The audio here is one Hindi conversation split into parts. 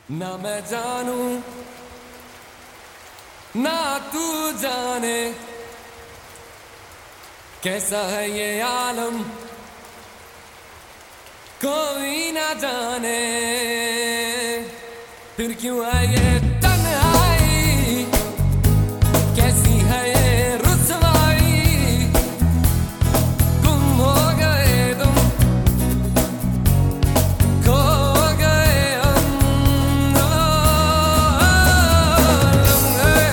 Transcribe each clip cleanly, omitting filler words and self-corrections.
ना मैं जानू ना तू जाने कैसा है ये आलम, कोई ना जाने फिर क्यों है ये तन्हाई, कैसी है ये रुसवाई। गुम हो गए तुम, खो गए हम, लम्हे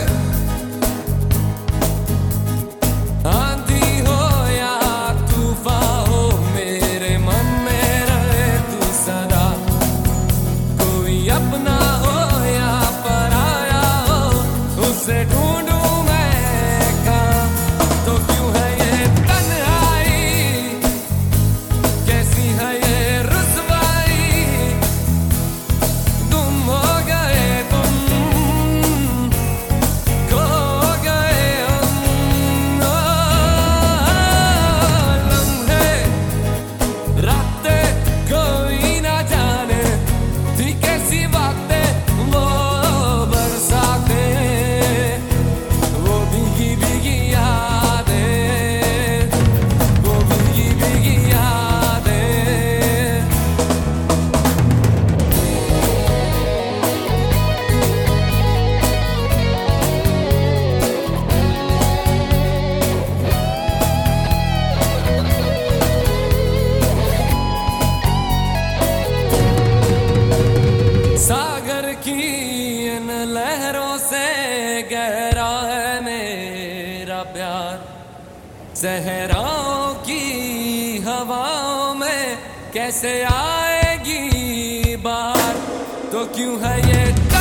आंधी हो या तूफान हो, मेरे मन में रहे तू सदा। कोई अपना हो या पराया हो, उसे ढूंढूं मैं कहाँ। तो क्यों है ये तन्हाई, कैसी है ये रुसवाई। गुम हो गए तुम, खो गए हम, लम्हे रातें कोई ना जाने थी कैसी बातें, वो बरसातें, वो भीगी भीगी यादें, वो भीगी भीगी यादें। सागर की इन लहरों से गहरा है मेरा प्यार, सहराओं की हवाओं में कैसे आएगी बाहर। तो क्यों है ये